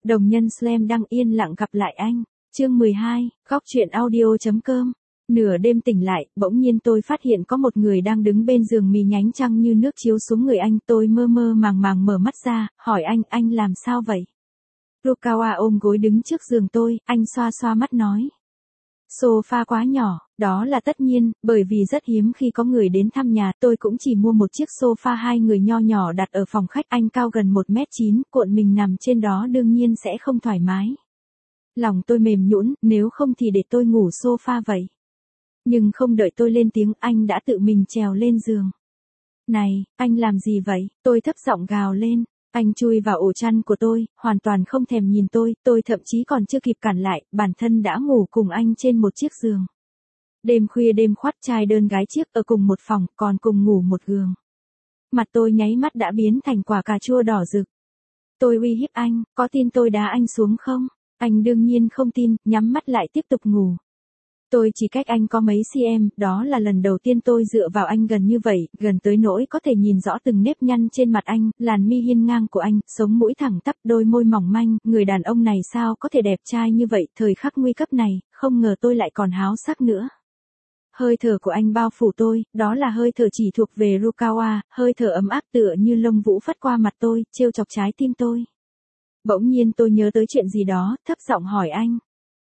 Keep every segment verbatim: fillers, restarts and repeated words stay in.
Đồng nhân Slam đang yên lặng gặp lại anh. Chương mười hai, góc truyện audio.com. Nửa đêm tỉnh lại, bỗng nhiên tôi phát hiện có một người đang đứng bên giường mì nhánh trăng như nước chiếu xuống người anh. Tôi mơ mơ màng màng mở mắt ra, hỏi anh, anh làm sao vậy? Rukawa ôm gối đứng trước giường tôi, anh xoa xoa mắt nói. Sofa quá nhỏ, đó là tất nhiên, bởi vì rất hiếm khi có người đến thăm nhà, tôi cũng chỉ mua một chiếc sofa hai người nho nhỏ đặt ở phòng khách. Anh cao gần một mét chín, cuộn mình nằm trên đó đương nhiên sẽ không thoải mái. Lòng tôi mềm nhũn, nếu không thì để tôi ngủ sofa vậy. Nhưng không đợi tôi lên tiếng, anh đã tự mình trèo lên giường. Này, anh làm gì vậy? Tôi thấp giọng gào lên. Anh chui vào ổ chăn của tôi, hoàn toàn không thèm nhìn tôi, tôi thậm chí còn chưa kịp cản lại, bản thân đã ngủ cùng anh trên một chiếc giường. Đêm khuya đêm khoát, trai đơn gái chiếc ở cùng một phòng, còn cùng ngủ một giường. Mặt tôi nháy mắt đã biến thành quả cà chua đỏ rực. Tôi uy hiếp anh, có tin tôi đá anh xuống không? Anh đương nhiên không tin, nhắm mắt lại tiếp tục ngủ. Tôi chỉ cách anh có mấy cm, đó là lần đầu tiên tôi dựa vào anh gần như vậy, gần tới nỗi có thể nhìn rõ từng nếp nhăn trên mặt anh, làn mi hiên ngang của anh, sống mũi thẳng tắp, đôi môi mỏng manh, người đàn ông này sao có thể đẹp trai như vậy, thời khắc nguy cấp này, không ngờ tôi lại còn háo sắc nữa. Hơi thở của anh bao phủ tôi, đó là hơi thở chỉ thuộc về Rukawa, hơi thở ấm áp tựa như lông vũ phất qua mặt tôi, trêu chọc trái tim tôi. Bỗng nhiên tôi nhớ tới chuyện gì đó, thấp giọng hỏi anh.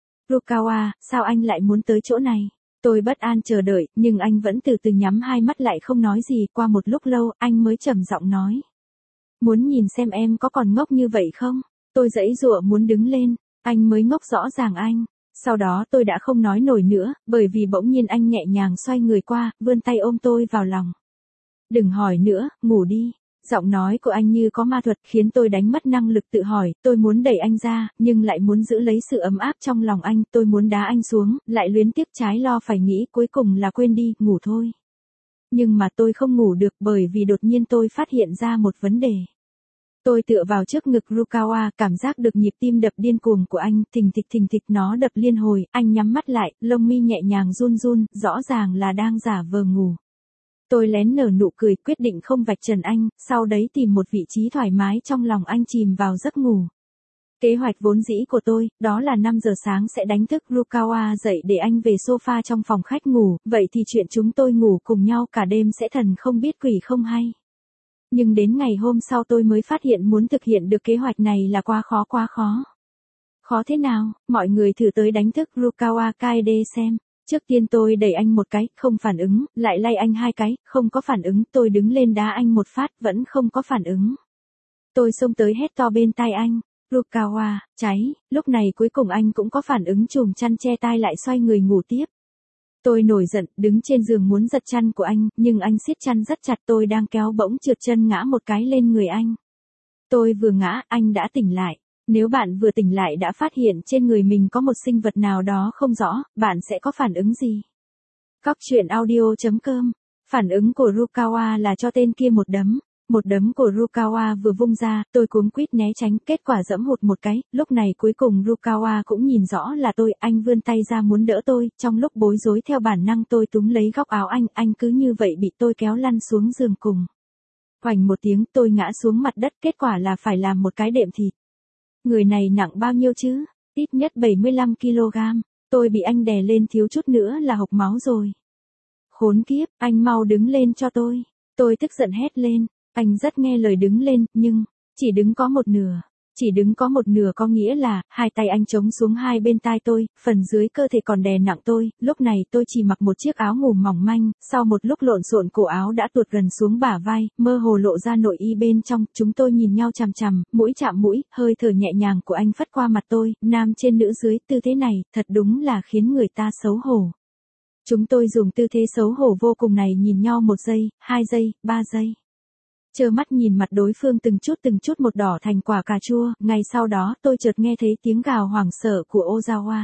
Rukawa, sao anh lại muốn tới chỗ này? Tôi bất an chờ đợi, nhưng anh vẫn từ từ nhắm hai mắt lại không nói gì. Qua một lúc lâu, anh mới trầm giọng nói. Muốn nhìn xem em có còn ngốc như vậy không? Tôi giãy giụa muốn đứng lên, anh mới ngốc rõ ràng anh. Sau đó tôi đã không nói nổi nữa, bởi vì bỗng nhiên anh nhẹ nhàng xoay người qua, vươn tay ôm tôi vào lòng. Đừng hỏi nữa, ngủ đi. Giọng nói của anh như có ma thuật khiến tôi đánh mất năng lực tự hỏi, tôi muốn đẩy anh ra, nhưng lại muốn giữ lấy sự ấm áp trong lòng anh, tôi muốn đá anh xuống, lại luyến tiếc trái lo phải nghĩ, cuối cùng là quên đi, ngủ thôi. Nhưng mà tôi không ngủ được bởi vì đột nhiên tôi phát hiện ra một vấn đề. Tôi tựa vào trước ngực Rukawa, cảm giác được nhịp tim đập điên cuồng của anh, thình thịch thình thịch nó đập liên hồi, anh nhắm mắt lại, lông mi nhẹ nhàng run run, rõ ràng là đang giả vờ ngủ. Tôi lén nở nụ cười, quyết định không vạch trần anh, sau đấy tìm một vị trí thoải mái trong lòng anh chìm vào giấc ngủ. Kế hoạch vốn dĩ của tôi, đó là năm giờ sáng sẽ đánh thức Rukawa dậy để anh về sofa trong phòng khách ngủ, vậy thì chuyện chúng tôi ngủ cùng nhau cả đêm sẽ thần không biết quỷ không hay. Nhưng đến ngày hôm sau tôi mới phát hiện muốn thực hiện được kế hoạch này là quá khó quá khó. Khó thế nào, mọi người thử tới đánh thức Rukawa Kaede xem. Trước tiên tôi đẩy anh một cái, không phản ứng, lại lay anh hai cái, không có phản ứng, tôi đứng lên đá anh một phát, vẫn không có phản ứng. Tôi xông tới hét to bên tai anh, Rukawa, cháy, lúc này cuối cùng anh cũng có phản ứng, chùm chăn che tai lại xoay người ngủ tiếp. Tôi nổi giận, đứng trên giường muốn giật chăn của anh, nhưng anh siết chăn rất chặt, tôi đang kéo bỗng trượt chân ngã một cái lên người anh. Tôi vừa ngã, anh đã tỉnh lại. Nếu bạn vừa tỉnh lại đã phát hiện trên người mình có một sinh vật nào đó không rõ, bạn sẽ có phản ứng gì? Góc truyện audio.com. Phản ứng của Rukawa là cho tên kia một đấm. Một đấm của Rukawa vừa vung ra, tôi cuống quýt né tránh, kết quả giẫm hụt một cái, lúc này cuối cùng Rukawa cũng nhìn rõ là tôi, anh vươn tay ra muốn đỡ tôi, trong lúc bối rối theo bản năng tôi túm lấy góc áo anh, anh cứ như vậy bị tôi kéo lăn xuống giường cùng. Hoành một tiếng, tôi ngã xuống mặt đất, kết quả là phải làm một cái đệm thịt. Người này nặng bao nhiêu chứ? Ít nhất bảy mươi lăm ki lô gam. Tôi bị anh đè lên thiếu chút nữa là hộc máu rồi. Khốn kiếp, anh mau đứng lên cho tôi. Tôi tức giận hét lên. Anh rất nghe lời đứng lên, nhưng chỉ đứng có một nửa. Chỉ đứng có một nửa có nghĩa là, hai tay anh chống xuống hai bên tai tôi, phần dưới cơ thể còn đè nặng tôi, lúc này tôi chỉ mặc một chiếc áo ngủ mỏng manh, sau một lúc lộn xộn cổ áo đã tuột gần xuống bả vai, mơ hồ lộ ra nội y bên trong, chúng tôi nhìn nhau chằm chằm, mũi chạm mũi, hơi thở nhẹ nhàng của anh phất qua mặt tôi, nam trên nữ dưới, tư thế này, thật đúng là khiến người ta xấu hổ. Chúng tôi dùng tư thế xấu hổ vô cùng này nhìn nhau một giây, hai giây, ba giây. Trơ mắt nhìn mặt đối phương từng chút từng chút một đỏ thành quả cà chua, ngay sau đó tôi chợt nghe thấy tiếng gào hoảng sợ của Ozawa.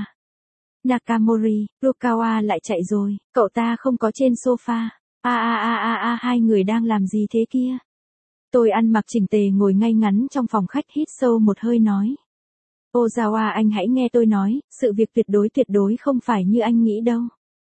Nakamori, Rukawa lại chạy rồi, cậu ta không có trên sofa. A a a a a hai người đang làm gì thế kia? Tôi ăn mặc chỉnh tề ngồi ngay ngắn trong phòng khách hít sâu một hơi nói. Ozawa, anh hãy nghe tôi nói, sự việc tuyệt đối tuyệt đối không phải như anh nghĩ đâu.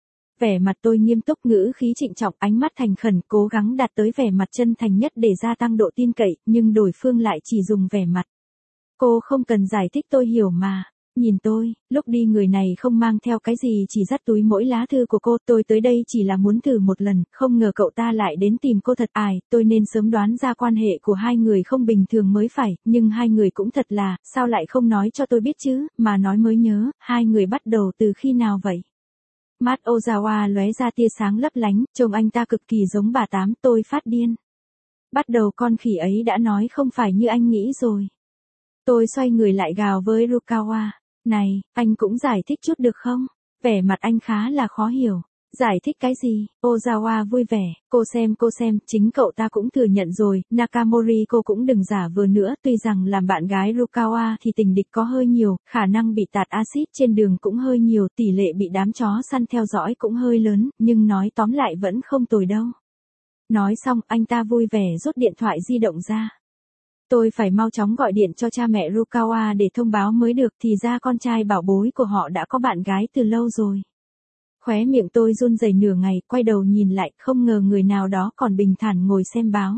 Vẻ mặt tôi nghiêm túc, ngữ khí trịnh trọng, ánh mắt thành khẩn, cố gắng đạt tới vẻ mặt chân thành nhất để gia tăng độ tin cậy, nhưng đối phương lại chỉ dùng vẻ mặt Cô không cần giải thích tôi hiểu mà. Nhìn tôi, lúc đi người này không mang theo cái gì chỉ dắt túi mỗi lá thư của cô. Tôi tới đây chỉ là muốn thử một lần, không ngờ cậu ta lại đến tìm cô thật ải. Tôi nên sớm đoán ra quan hệ của hai người không bình thường mới phải, nhưng hai người cũng thật là, sao lại không nói cho tôi biết chứ, mà nói mới nhớ, hai người bắt đầu từ khi nào vậy? Mắt Ozawa lóe ra tia sáng lấp lánh, trông anh ta cực kỳ giống bà Tám, tôi phát điên. Bắt đầu con khỉ ấy đã nói không phải như anh nghĩ rồi. Tôi xoay người lại gào với Rukawa. Này, anh cũng giải thích chút được không? Vẻ mặt anh khá là khó hiểu. Giải thích cái gì? Ozawa vui vẻ, cô xem cô xem, chính cậu ta cũng thừa nhận rồi, Nakamori cô cũng đừng giả vờ nữa, tuy rằng làm bạn gái Rukawa thì tình địch có hơi nhiều, khả năng bị tạt axit trên đường cũng hơi nhiều, tỷ lệ bị đám chó săn theo dõi cũng hơi lớn, nhưng nói tóm lại vẫn không tồi đâu. Nói xong, anh ta vui vẻ rút điện thoại di động ra. Tôi phải mau chóng gọi điện cho cha mẹ Rukawa để thông báo mới được, thì ra con trai bảo bối của họ đã có bạn gái từ lâu rồi. Khóe miệng tôi run rẩy nửa ngày, quay đầu nhìn lại, không ngờ người nào đó còn bình thản ngồi xem báo.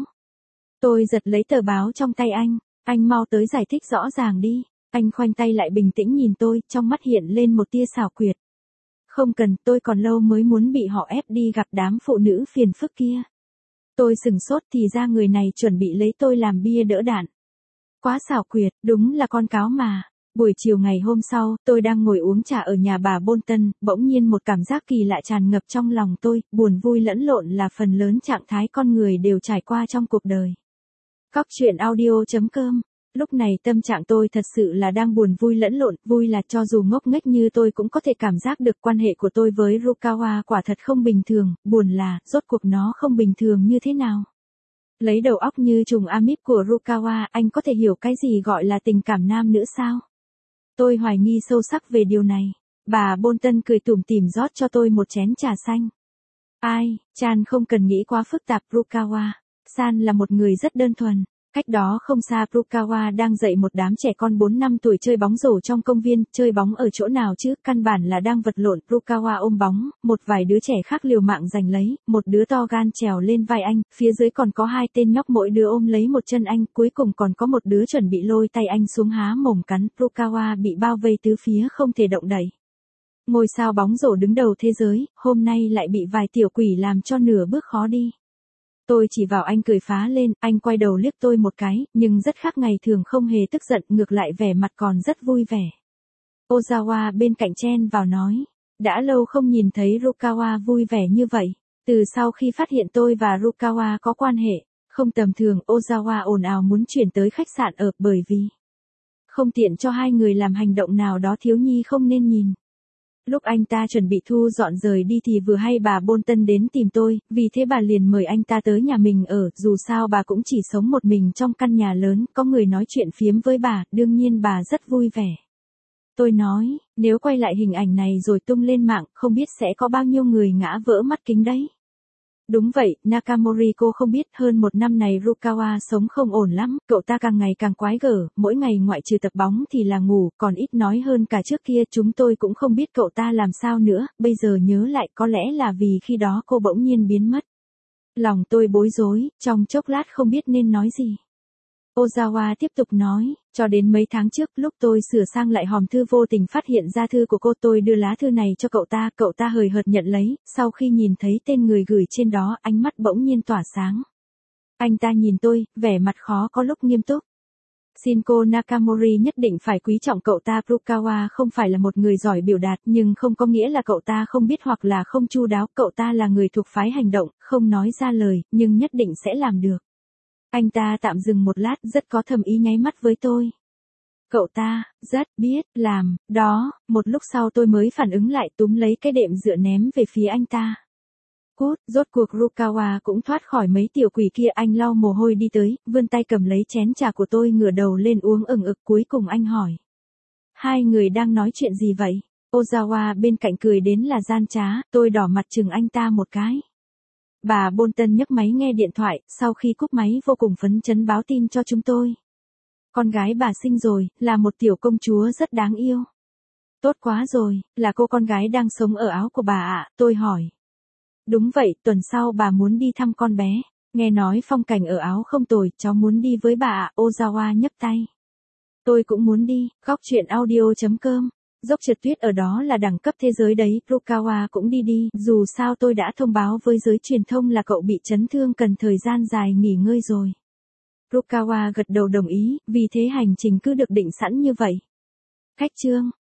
Tôi giật lấy tờ báo trong tay anh, anh mau tới giải thích rõ ràng đi. Anh khoanh tay lại bình tĩnh nhìn tôi, trong mắt hiện lên một tia xảo quyệt. Không cần, tôi còn lâu mới muốn bị họ ép đi gặp đám phụ nữ phiền phức kia. Tôi sừng sốt, thì ra người này chuẩn bị lấy tôi làm bia đỡ đạn. Quá xảo quyệt, đúng là con cáo mà. Buổi chiều ngày hôm sau, tôi đang ngồi uống trà ở nhà bà Bolton, bỗng nhiên một cảm giác kỳ lạ tràn ngập trong lòng tôi, buồn vui lẫn lộn là phần lớn trạng thái con người đều trải qua trong cuộc đời. Cóc truyện audio chấm com. Lúc này tâm trạng tôi thật sự là đang buồn vui lẫn lộn, vui là cho dù ngốc nghếch như tôi cũng có thể cảm giác được quan hệ của tôi với Rukawa quả thật không bình thường, buồn là, rốt cuộc nó không bình thường như thế nào. Lấy đầu óc như trùng amip của Rukawa, anh có thể hiểu cái gì gọi là tình cảm nam nữ sao? Tôi hoài nghi sâu sắc về điều này. Bà Bolton cười tủm tỉm rót cho tôi một chén trà xanh. Ai, Chan không cần nghĩ quá phức tạp Rukawa. San là một người rất đơn thuần. Cách đó không xa Rukawa đang dạy một đám trẻ con bốn năm tuổi chơi bóng rổ trong công viên, chơi bóng ở chỗ nào chứ, căn bản là đang vật lộn. Rukawa ôm bóng, một vài đứa trẻ khác liều mạng giành lấy, một đứa to gan trèo lên vai anh, phía dưới còn có hai tên nhóc mỗi đứa ôm lấy một chân anh, cuối cùng còn có một đứa chuẩn bị lôi tay anh xuống há mồm cắn. Rukawa bị bao vây tứ phía không thể động đậy. Ngôi sao bóng rổ đứng đầu thế giới, hôm nay lại bị vài tiểu quỷ làm cho nửa bước khó đi. Tôi chỉ vào anh cười phá lên, anh quay đầu liếc tôi một cái, nhưng rất khác ngày thường, không hề tức giận, ngược lại vẻ mặt còn rất vui vẻ. Ozawa bên cạnh chen vào nói, đã lâu không nhìn thấy Rukawa vui vẻ như vậy. Từ sau khi phát hiện tôi và Rukawa có quan hệ không tầm thường, Ozawa ồn ào muốn chuyển tới khách sạn ở, bởi vì không tiện cho hai người làm hành động nào đó thiếu nhi không nên nhìn. Lúc anh ta chuẩn bị thu dọn rời đi thì vừa hay bà Bolton đến tìm tôi, vì thế bà liền mời anh ta tới nhà mình ở, dù sao bà cũng chỉ sống một mình trong căn nhà lớn, có người nói chuyện phiếm với bà, đương nhiên bà rất vui vẻ. Tôi nói, nếu quay lại hình ảnh này rồi tung lên mạng, không biết sẽ có bao nhiêu người ngã vỡ mắt kính đấy. Đúng vậy, Nakamori cô không biết, hơn một năm này Rukawa sống không ổn lắm, cậu ta càng ngày càng quái gở, mỗi ngày ngoại trừ tập bóng thì là ngủ, còn ít nói hơn cả trước kia, chúng tôi cũng không biết cậu ta làm sao nữa, bây giờ nhớ lại có lẽ là vì khi đó cô bỗng nhiên biến mất. Lòng tôi bối rối, trong chốc lát không biết nên nói gì. Ozawa tiếp tục nói, cho đến mấy tháng trước, lúc tôi sửa sang lại hòm thư vô tình phát hiện ra thư của cô, tôi đưa lá thư này cho cậu ta, cậu ta hời hợt nhận lấy, sau khi nhìn thấy tên người gửi trên đó, ánh mắt bỗng nhiên tỏa sáng. Anh ta nhìn tôi, vẻ mặt khó có lúc nghiêm túc. Shinko Nakamori nhất định phải quý trọng cậu ta, Rukawa không phải là một người giỏi biểu đạt, nhưng không có nghĩa là cậu ta không biết hoặc là không chu đáo, cậu ta là người thuộc phái hành động, không nói ra lời, nhưng nhất định sẽ làm được. Anh ta tạm dừng một lát, rất có thầm ý nháy mắt với tôi. Cậu ta, rất biết, làm, đó, một lúc sau tôi mới phản ứng lại, túm lấy cái đệm dựa ném về phía anh ta. Cút, rốt cuộc Rukawa cũng thoát khỏi mấy tiểu quỷ kia, anh lau mồ hôi đi tới, vươn tay cầm lấy chén trà của tôi, ngửa đầu lên uống ừng ực, cuối cùng anh hỏi. Hai người đang nói chuyện gì vậy? Ozawa bên cạnh cười đến là gian trá, tôi đỏ mặt chừng anh ta một cái. Bà Bolton nhấc máy nghe điện thoại, sau khi cúp máy vô cùng phấn chấn báo tin cho chúng tôi. Con gái bà sinh rồi, là một tiểu công chúa rất đáng yêu. Tốt quá rồi, là cô con gái đang sống ở Áo của bà ạ, à, tôi hỏi. Đúng vậy, tuần sau bà muốn đi thăm con bé. Nghe nói phong cảnh ở Áo không tồi, cháu muốn đi với bà ạ, à, Ozawa nhấc tay. tôi cũng muốn đi, góc chuyện audio.com. Dốc trượt tuyết ở đó là đẳng cấp thế giới đấy, Rukawa cũng đi đi, dù sao tôi đã thông báo với giới truyền thông là cậu bị chấn thương cần thời gian dài nghỉ ngơi rồi. Rukawa gật đầu đồng ý, vì thế hành trình cứ được định sẵn như vậy. Khách chương